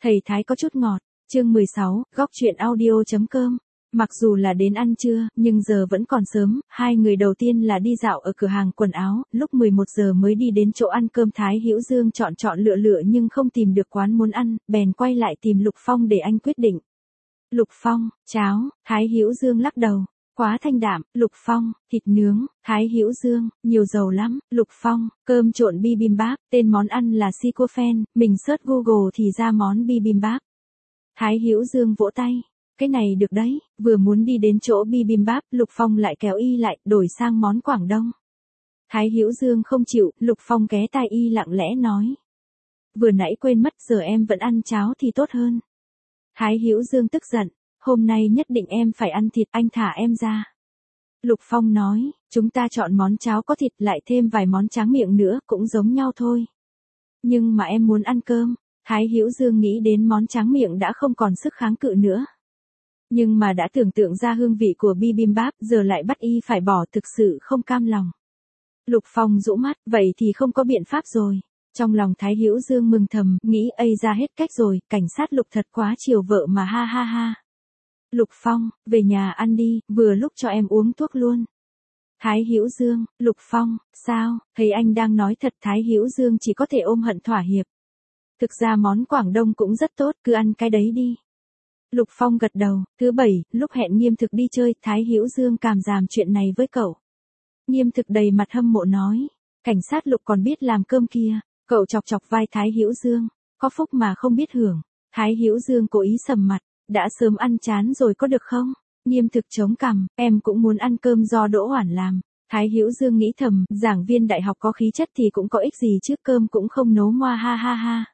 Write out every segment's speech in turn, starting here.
Thầy Thái có chút ngọt, chương 16, góc chuyện audio.com. Mặc dù là đến ăn trưa, nhưng giờ vẫn còn sớm, hai người đầu tiên là đi dạo ở cửa hàng quần áo, lúc 11 giờ mới đi đến chỗ ăn cơm. Thái Hữu Dương chọn lựa nhưng không tìm được quán muốn ăn, bèn quay lại tìm Lục Phong để anh quyết định. Lục Phong, cháo. Thái Hữu Dương lắc đầu. Quá thanh đạm. Lục Phong, thịt nướng. Thái Hữu Dương, nhiều dầu lắm. Lục Phong, cơm trộn bibimbap, tên món ăn là Sikofen, mình search Google thì ra món bibimbap. Thái Hữu Dương vỗ tay. Cái này được đấy, vừa muốn đi đến chỗ bibimbap, Lục Phong lại kéo y lại, đổi sang món Quảng Đông. Thái Hữu Dương không chịu, Lục Phong ghé tai y lặng lẽ nói. Vừa nãy quên mất, giờ em vẫn ăn cháo thì tốt hơn. Thái Hữu Dương tức giận, hôm nay nhất định em phải ăn thịt, anh thả em ra. Lục Phong nói, chúng ta chọn món cháo có thịt lại thêm vài món tráng miệng nữa, cũng giống nhau thôi. Nhưng mà em muốn ăn cơm. Thái Hữu Dương nghĩ đến món tráng miệng đã không còn sức kháng cự nữa. Nhưng mà đã tưởng tượng ra hương vị của bibimbap, giờ lại bắt y phải bỏ, thực sự không cam lòng. Lục Phong rũ mắt, vậy thì không có biện pháp rồi. Trong lòng Thái Hữu Dương mừng thầm, nghĩ ây ra hết cách rồi, cảnh sát Lục thật quá chiều vợ mà ha ha ha. Lục Phong, về nhà ăn đi, vừa lúc cho em uống thuốc luôn. Thái Hữu Dương, Lục Phong, sao, thấy anh đang nói thật. Thái Hữu Dương chỉ có thể ôm hận thỏa hiệp. Thực ra món Quảng Đông cũng rất tốt, cứ ăn cái đấy đi. Lục Phong gật đầu. Thứ bảy, lúc hẹn Nghiêm Thực đi chơi, Thái Hữu Dương cảm giảm chuyện này với cậu. Nghiêm Thực đầy mặt hâm mộ nói, cảnh sát Lục còn biết làm cơm kia. Cậu chọc vai Thái Hữu Dương, có phúc mà không biết hưởng. Thái Hữu Dương cố ý sầm mặt, đã sớm ăn chán rồi có được không? Nghiêm Thực chống cằm, em cũng muốn ăn cơm do Đỗ Oản làm. Thái Hữu Dương nghĩ thầm, giảng viên đại học có khí chất thì cũng có ích gì chứ, cơm cũng không nấu ngoa ha ha ha.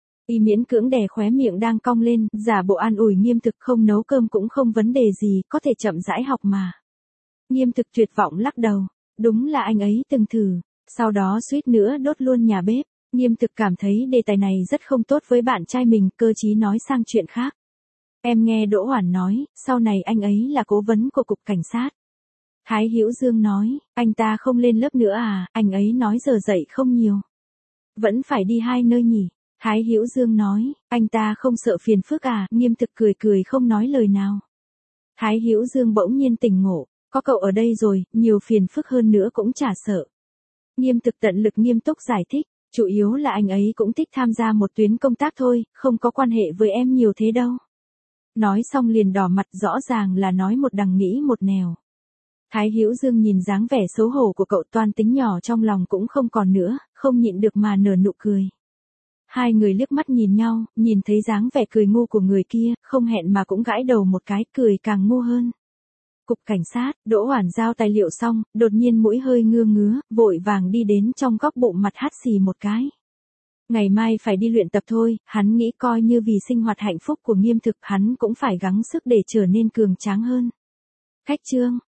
Y miễn cưỡng đè khóe miệng đang cong lên, giả bộ an ủi Nghiêm Thực, không nấu cơm cũng không vấn đề gì, có thể chậm rãi học mà. Nghiêm Thực tuyệt vọng lắc đầu, đúng là anh ấy từng thử, sau đó suýt nữa đốt luôn nhà bếp. Nghiêm Thực cảm thấy đề tài này rất không tốt với bạn trai mình, cơ chí nói sang chuyện khác. Em nghe Đỗ Oản nói, sau này anh ấy là cố vấn của cục cảnh sát. Thái Hữu Dương nói, anh ta không lên lớp nữa à, anh ấy nói giờ dạy không nhiều. Vẫn phải đi hai nơi nhỉ. Thái Hữu Dương nói, anh ta không sợ phiền phức à. Nghiêm Thực cười không nói lời nào. Thái Hữu Dương bỗng nhiên tỉnh ngộ, có cậu ở đây rồi, nhiều phiền phức hơn nữa cũng chả sợ. Nghiêm Thực tận lực nghiêm túc giải thích, chủ yếu là anh ấy cũng thích tham gia một tuyến công tác thôi, không có quan hệ với em nhiều thế đâu. Nói xong liền đỏ mặt, rõ ràng là nói một đằng nghĩ một nẻo. Thái Hữu Dương nhìn dáng vẻ xấu hổ của cậu, toan tính nhỏ trong lòng cũng không còn nữa, không nhịn được mà nở nụ cười. Hai người liếc mắt nhìn nhau, nhìn thấy dáng vẻ cười ngu của người kia, không hẹn mà cũng gãi đầu một cái, cười càng ngu hơn. Cục cảnh sát, Đỗ Oản giao tài liệu xong, đột nhiên mũi hơi ngứa, vội vàng đi đến trong góc bộ mặt hắt xì một cái. Ngày mai phải đi luyện tập thôi, hắn nghĩ coi như vì sinh hoạt hạnh phúc của Nghiêm Thực, hắn cũng phải gắng sức để trở nên cường tráng hơn. Khách trương,